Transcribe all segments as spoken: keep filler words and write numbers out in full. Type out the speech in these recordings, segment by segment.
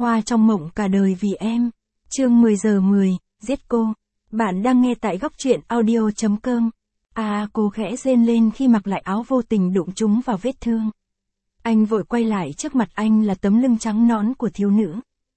Hoa trong mộng cả đời vì em. Chương mười giờ mười, giết cô. Bạn đang nghe tại góc truyện audio chấm com. À, cô khẽ rên lên khi mặc lại áo vô tình đụng trúng vào vết thương. Anh vội quay lại, trước mặt anh là tấm lưng trắng nõn của thiếu nữ.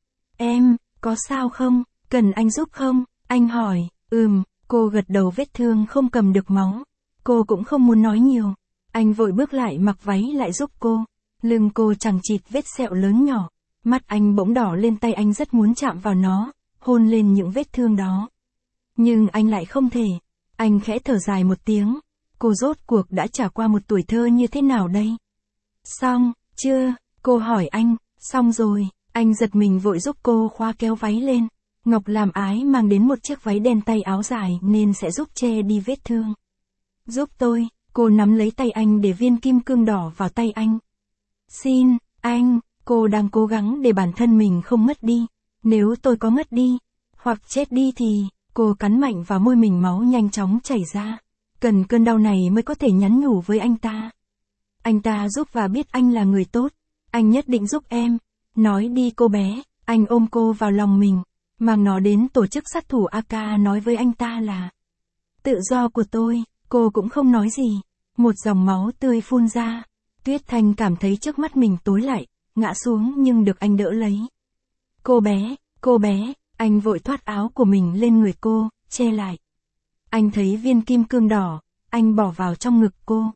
Em, có sao không? Cần anh giúp không? Anh hỏi. Ừm, cô gật đầu, vết thương không cầm được máu. Cô cũng không muốn nói nhiều. Anh vội bước lại mặc váy lại giúp cô. Lưng cô chằng chịt vết sẹo lớn nhỏ. Mắt anh bỗng đỏ lên, tay anh rất muốn chạm vào nó, hôn lên những vết thương đó. Nhưng anh lại không thể. Anh khẽ thở dài một tiếng. Cô rốt cuộc đã trải qua một tuổi thơ như thế nào đây? Xong, chưa? Cô hỏi anh. Xong rồi. Anh giật mình vội giúp cô khóa kéo váy lên. Ngọc làm ái mang đến một chiếc váy đen tay áo dài nên sẽ giúp che đi vết thương. Giúp tôi. Cô nắm lấy tay anh để viên kim cương đỏ vào tay anh. Xin, anh. Cô đang cố gắng để bản thân mình không mất đi. Nếu tôi có mất đi, hoặc chết đi thì, cô cắn mạnh vào môi mình, máu nhanh chóng chảy ra. Cần cơn đau này mới có thể nhắn nhủ với anh ta. Anh ta giúp và biết anh là người tốt. Anh nhất định giúp em. Nói đi cô bé. Anh ôm cô vào lòng mình, mang nó đến tổ chức sát thủ a ca, nói với anh ta là tự do của tôi. Cô cũng không nói gì. Một dòng máu tươi phun ra. Tuyết Thanh cảm thấy trước mắt mình tối lại, ngã xuống nhưng được anh đỡ lấy. Cô bé, cô bé, anh vội thoát áo của mình lên người cô, che lại. Anh thấy viên kim cương đỏ, anh bỏ vào trong ngực cô.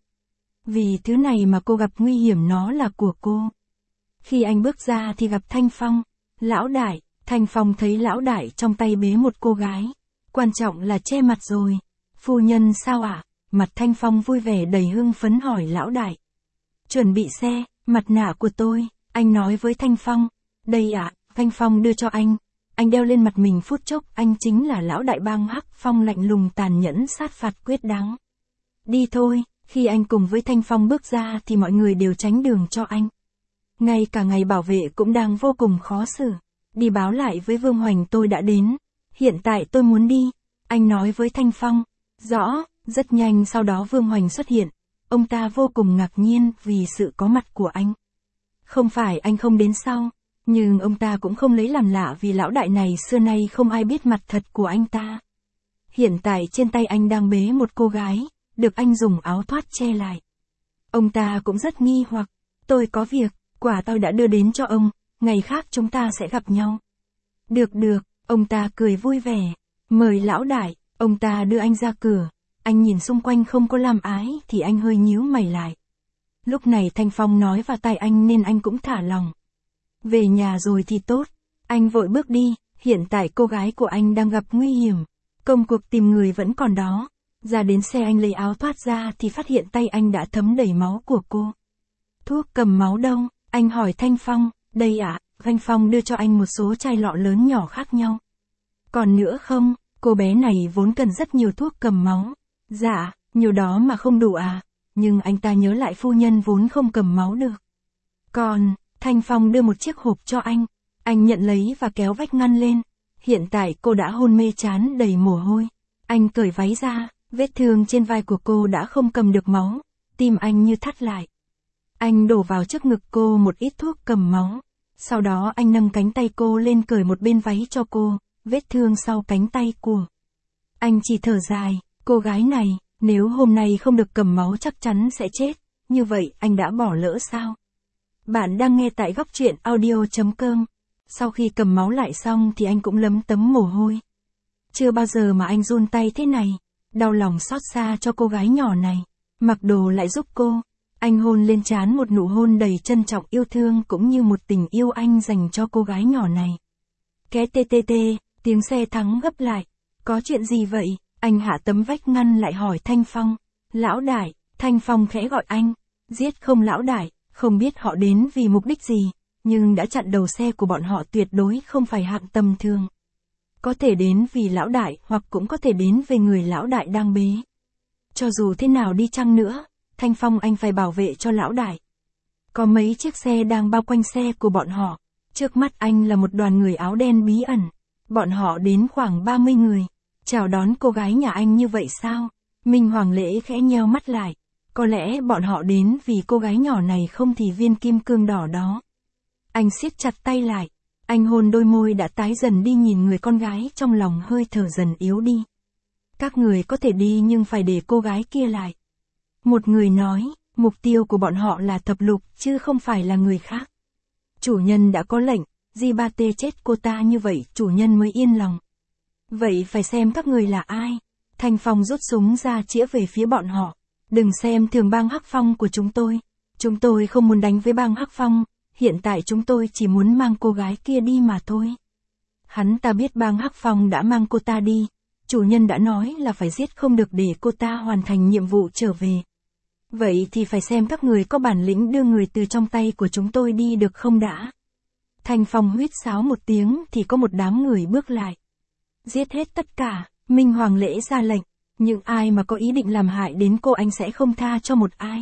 Vì thứ này mà cô gặp nguy hiểm, nó là của cô. Khi anh bước ra thì gặp Thanh Phong. Lão đại. Thanh Phong thấy lão đại trong tay bế một cô gái. Quan trọng là che mặt rồi. Phu nhân sao ạ? À? Mặt Thanh Phong vui vẻ đầy hưng phấn hỏi lão đại. Chuẩn bị xe, mặt nạ của tôi. Anh nói với Thanh Phong. Đây ạ. À? Thanh Phong đưa cho anh. Anh đeo lên mặt mình phút chốc. Anh chính là lão đại bang Hắc Phong, lạnh lùng tàn nhẫn, sát phạt quyết đáng. Đi thôi. Khi anh cùng với Thanh Phong bước ra thì mọi người đều tránh đường cho anh. Ngay cả ngày bảo vệ cũng đang vô cùng khó xử. Đi báo lại với Vương Hoành tôi đã đến. Hiện tại tôi muốn đi. Anh nói với Thanh Phong. Rõ. Rất nhanh sau đó Vương Hoành xuất hiện. Ông ta vô cùng ngạc nhiên vì sự có mặt của anh. Không phải anh không đến sau. Nhưng ông ta cũng không lấy làm lạ vì lão đại này xưa nay không ai biết mặt thật của anh ta. Hiện tại trên tay anh đang bế một cô gái, được anh dùng áo thoát che lại. Ông ta cũng rất nghi hoặc. Tôi có việc, quả tôi đã đưa đến cho ông, ngày khác chúng ta sẽ gặp nhau. Được được, ông ta cười vui vẻ. Mời lão đại, ông ta đưa anh ra cửa. Anh nhìn xung quanh không có làm ái thì anh hơi nhíu mày lại. Lúc này Thanh Phong nói vào tai anh nên anh cũng thả lòng. Về nhà rồi thì tốt. Anh vội bước đi. Hiện tại cô gái của anh đang gặp nguy hiểm. Công cuộc tìm người vẫn còn đó. Ra đến xe anh lấy áo thoát ra thì phát hiện tay anh đã thấm đầy máu của cô. Thuốc cầm máu đâu? Anh hỏi Thanh Phong. Đây ạ. À? Thanh Phong đưa cho anh một số chai lọ lớn nhỏ khác nhau. Còn nữa không? Cô bé này vốn cần rất nhiều thuốc cầm máu. Dạ, nhiều đó mà không đủ à? Nhưng anh ta nhớ lại phu nhân vốn không cầm máu được. Còn, Thanh Phong đưa một chiếc hộp cho anh. Anh nhận lấy và kéo vách ngăn lên. Hiện tại cô đã hôn mê, trán đầy mồ hôi. Anh cởi váy ra, vết thương trên vai của cô đã không cầm được máu. Tim anh như thắt lại. Anh đổ vào trước ngực cô một ít thuốc cầm máu. Sau đó anh nâng cánh tay cô lên, cởi một bên váy cho cô, vết thương sau cánh tay của. Anh chỉ thở dài, cô gái này, nếu hôm nay không được cầm máu chắc chắn sẽ chết. Như vậy anh đã bỏ lỡ sao? Bạn đang nghe tại góc truyện audio chấm com. Sau khi cầm máu lại xong thì anh cũng lấm tấm mồ hôi. Chưa bao giờ mà anh run tay thế này. Đau lòng xót xa cho cô gái nhỏ này. Mặc đồ lại giúp cô. Anh hôn lên trán một nụ hôn đầy trân trọng, yêu thương cũng như một tình yêu anh dành cho cô gái nhỏ này. Ké tê tê tê, tiếng xe thắng gấp lại. Có chuyện gì vậy? Anh hạ tấm vách ngăn lại hỏi Thanh Phong. Lão đại. Thanh Phong khẽ gọi anh. Giết không lão đại? Không biết họ đến vì mục đích gì, nhưng đã chặn đầu xe của bọn họ tuyệt đối không phải hạng tầm thường. Có thể đến vì lão đại hoặc cũng có thể đến về người lão đại đang bế. Cho dù thế nào đi chăng nữa, Thanh Phong anh phải bảo vệ cho lão đại. Có mấy chiếc xe đang bao quanh xe của bọn họ. Trước mắt anh là một đoàn người áo đen bí ẩn. Bọn họ đến khoảng ba mươi người. Chào đón cô gái nhà anh như vậy sao? Minh Hoàng Lễ khẽ nheo mắt lại. Có lẽ bọn họ đến vì cô gái nhỏ này, không thì viên kim cương đỏ đó. Anh siết chặt tay lại. Anh hôn đôi môi đã tái dần đi, nhìn người con gái trong lòng hơi thở dần yếu đi. Các người có thể đi nhưng phải để cô gái kia lại. Một người nói, mục tiêu của bọn họ là thập lục chứ không phải là người khác. Chủ nhân đã có lệnh, Di Ba Tê chết cô ta như vậy chủ nhân mới yên lòng. Vậy phải xem các người là ai. Thanh Phong rút súng ra chĩa về phía bọn họ. Đừng xem thường bang Hắc Phong của chúng tôi. Chúng tôi không muốn đánh với bang Hắc Phong, hiện tại chúng tôi chỉ muốn mang cô gái kia đi mà thôi. Hắn ta biết bang Hắc Phong đã mang cô ta đi. Chủ nhân đã nói là phải giết không được để cô ta hoàn thành nhiệm vụ trở về. Vậy thì phải xem các người có bản lĩnh đưa người từ trong tay của chúng tôi đi được không đã. Thanh Phong huýt sáo một tiếng thì có một đám người bước lại. Giết hết tất cả, Minh Hoàng Lễ ra lệnh. Những ai mà có ý định làm hại đến cô anh sẽ không tha cho một ai.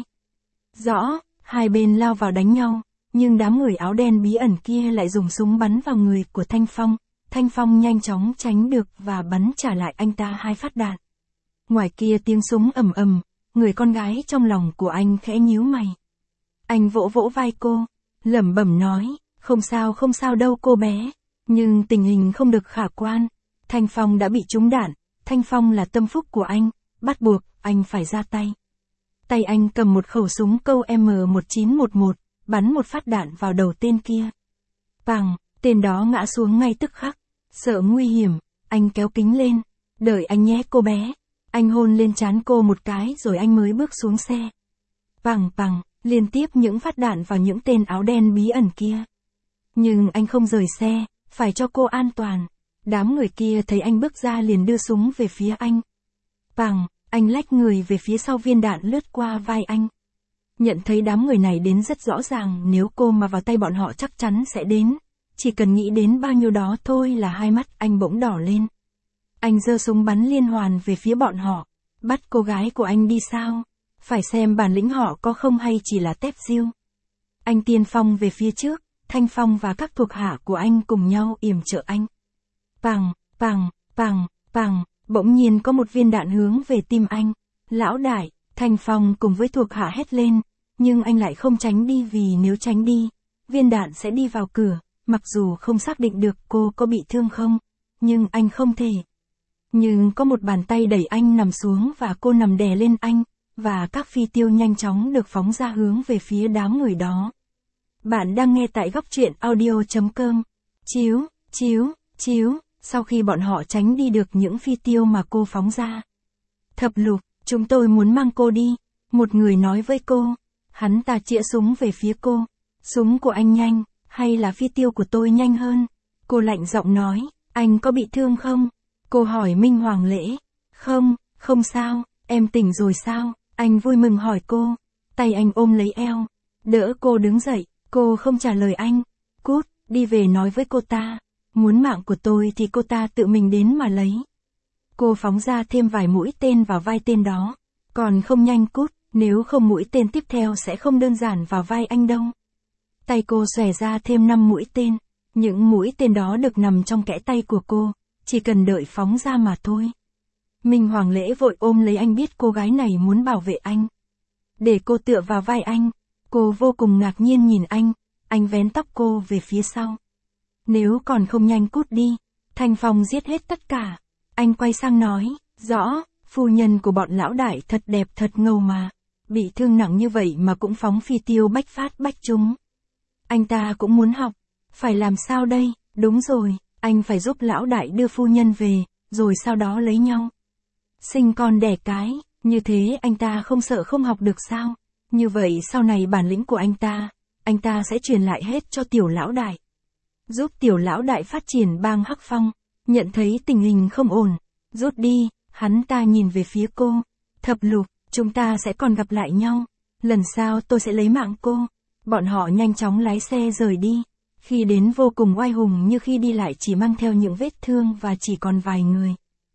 Rõ, hai bên lao vào đánh nhau, nhưng đám người áo đen bí ẩn kia lại dùng súng bắn vào người của Thanh Phong. Thanh Phong nhanh chóng tránh được và bắn trả lại anh ta hai phát đạn. Ngoài kia tiếng súng ầm ầm, người con gái trong lòng của anh khẽ nhíu mày. Anh vỗ vỗ vai cô, lẩm bẩm nói, không sao không sao đâu cô bé, nhưng tình hình không được khả quan. Thanh Phong đã bị trúng đạn, Thanh Phong là tâm phúc của anh, bắt buộc anh phải ra tay. Tay anh cầm một khẩu súng câu M một chín một một, bắn một phát đạn vào đầu tên kia. Pằng, tên đó ngã xuống ngay tức khắc. Sợ nguy hiểm, anh kéo kính lên, đợi anh nhé cô bé. Anh hôn lên trán cô một cái rồi anh mới bước xuống xe. Pằng pằng, liên tiếp những phát đạn vào những tên áo đen bí ẩn kia. Nhưng anh không rời xe, phải cho cô an toàn. Đám người kia thấy anh bước ra liền đưa súng về phía anh. Pằng, anh lách người về phía sau, viên đạn lướt qua vai anh. Nhận thấy đám người này đến rất rõ ràng, nếu cô mà vào tay bọn họ chắc chắn sẽ đến. Chỉ cần nghĩ đến bao nhiêu đó thôi là hai mắt anh bỗng đỏ lên. Anh giơ súng bắn liên hoàn về phía bọn họ. Bắt cô gái của anh đi sao? Phải xem bản lĩnh họ có không hay chỉ là tép diêu. Anh tiên phong về phía trước, Thanh Phong và các thuộc hạ của anh cùng nhau yểm trợ anh. Pằng, pằng, pằng, pằng, bỗng nhiên có một viên đạn hướng về tim anh. Lão đại, Thanh Phong cùng với thuộc hạ hét lên, nhưng anh lại không tránh đi vì nếu tránh đi, viên đạn sẽ đi vào cửa. Mặc dù không xác định được cô có bị thương không, nhưng anh không thể. Nhưng có một bàn tay đẩy anh nằm xuống và cô nằm đè lên anh, và các phi tiêu nhanh chóng được phóng ra hướng về phía đám người đó. Bạn đang nghe tại góc truyện audio chấm com. Chiếu, chiếu, chiếu, sau khi bọn họ tránh đi được những phi tiêu mà cô phóng ra. Thập lục, chúng tôi muốn mang cô đi, một người nói với cô. Hắn ta chĩa súng về phía cô. Súng của anh nhanh, hay là phi tiêu của tôi nhanh hơn? Cô lạnh giọng nói, anh có bị thương không? Cô hỏi Minh Hoàng Lễ. Không, không sao, em tỉnh rồi sao? Anh vui mừng hỏi cô. Tay anh ôm lấy eo, đỡ cô đứng dậy. Cô không trả lời anh. Cút, đi về nói với cô ta. Muốn mạng của tôi thì cô ta tự mình đến mà lấy. Cô phóng ra thêm vài mũi tên vào vai tên đó. Còn không nhanh cút, nếu không mũi tên tiếp theo sẽ không đơn giản vào vai anh đâu. Tay cô xòe ra thêm năm mũi tên. Những mũi tên đó được nằm trong kẽ tay của cô, chỉ cần đợi phóng ra mà thôi. Minh Hoàng Lễ vội ôm lấy anh, biết cô gái này muốn bảo vệ anh. Để cô tựa vào vai anh. Cô vô cùng ngạc nhiên nhìn anh, anh vén tóc cô về phía sau. Nếu còn không nhanh cút đi, Thanh Phong giết hết tất cả. Anh quay sang nói, rõ, phu nhân của bọn lão đại thật đẹp thật ngầu mà. Bị thương nặng như vậy mà cũng phóng phi tiêu bách phát bách trúng. Anh ta cũng muốn học. Phải làm sao đây? Đúng rồi, anh phải giúp lão đại đưa phu nhân về, rồi sau đó lấy nhau. Sinh con đẻ cái, như thế anh ta không sợ không học được sao? Như vậy sau này bản lĩnh của anh ta, anh ta sẽ truyền lại hết cho tiểu lão đại. Giúp tiểu lão đại phát triển bang Hắc Phong. Nhận thấy tình hình không ổn, rút đi, hắn ta nhìn về phía cô. Thập lục, chúng ta sẽ còn gặp lại nhau. Lần sau tôi sẽ lấy mạng cô. Bọn họ nhanh chóng lái xe rời đi. Khi đến vô cùng oai hùng, như khi đi lại chỉ mang theo những vết thương và chỉ còn vài người.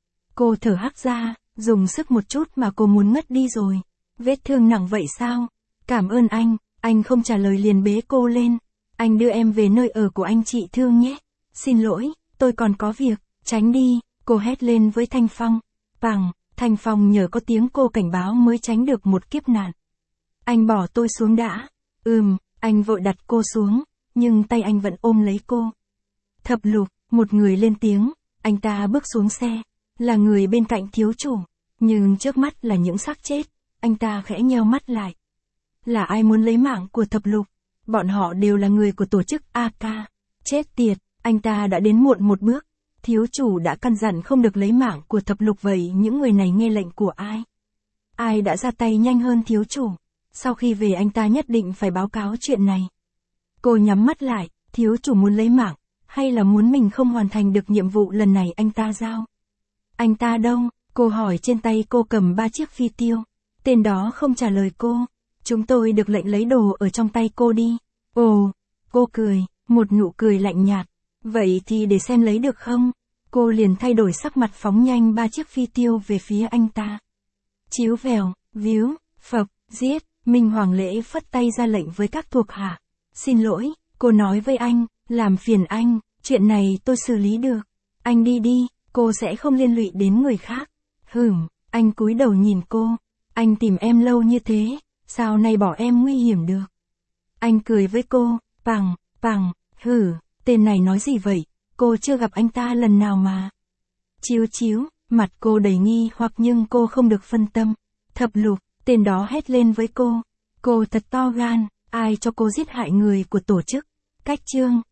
Cô thở hắt ra, dùng sức một chút mà cô muốn ngất đi rồi. Vết thương nặng vậy sao? Cảm ơn anh. Anh không trả lời liền bế cô lên. Anh đưa em về nơi ở của anh trị thương nhé. Xin lỗi, tôi còn có việc. Tránh đi, cô hét lên với Thanh Phong. Pằng, Thanh Phong nhờ có tiếng cô cảnh báo mới tránh được một kiếp nạn. Anh bỏ tôi xuống đã. Ừm, anh vội đặt cô xuống, nhưng tay anh vẫn ôm lấy cô. Thập Lục, một người lên tiếng, anh ta bước xuống xe, là người bên cạnh thiếu chủ, nhưng trước mắt là những xác chết, anh ta khẽ nheo mắt lại. Là ai muốn lấy mạng của Thập Lục? Bọn họ đều là người của tổ chức a ca. Chết tiệt, anh ta đã đến muộn một bước. Thiếu chủ đã căn dặn không được lấy mạng của Thập Lục, vậy những người này nghe lệnh của ai? Ai đã ra tay nhanh hơn thiếu chủ? Sau khi về anh ta nhất định phải báo cáo chuyện này. Cô nhắm mắt lại, thiếu chủ muốn lấy mạng, hay là muốn mình không hoàn thành được nhiệm vụ lần này anh ta giao? Anh ta đâu? Cô hỏi. Trên tay cô cầm ba chiếc phi tiêu. Tên đó không trả lời cô. Chúng tôi được lệnh lấy đồ ở trong tay cô đi. Ồ, cô cười, một nụ cười lạnh nhạt. Vậy thì để xem lấy được không? Cô liền thay đổi sắc mặt, phóng nhanh ba chiếc phi tiêu về phía anh ta. Chiếu vèo, víu, phập, giết. Minh Hoàng Lễ phất tay ra lệnh với các thuộc hạ. Xin lỗi, cô nói với anh, làm phiền anh, chuyện này tôi xử lý được. Anh đi đi, cô sẽ không liên lụy đến người khác. Hửm, anh cúi đầu nhìn cô. Anh tìm em lâu như thế, sao nay bỏ em nguy hiểm được? Anh cười với cô, pằng, pằng, hử, tên này nói gì vậy? Cô chưa gặp anh ta lần nào mà. Chiếu chiếu, mặt cô đầy nghi hoặc nhưng cô không được phân tâm. Thập Lục, tên đó hét lên với cô. Cô thật to gan, ai cho cô giết hại người của tổ chức? Cách chương.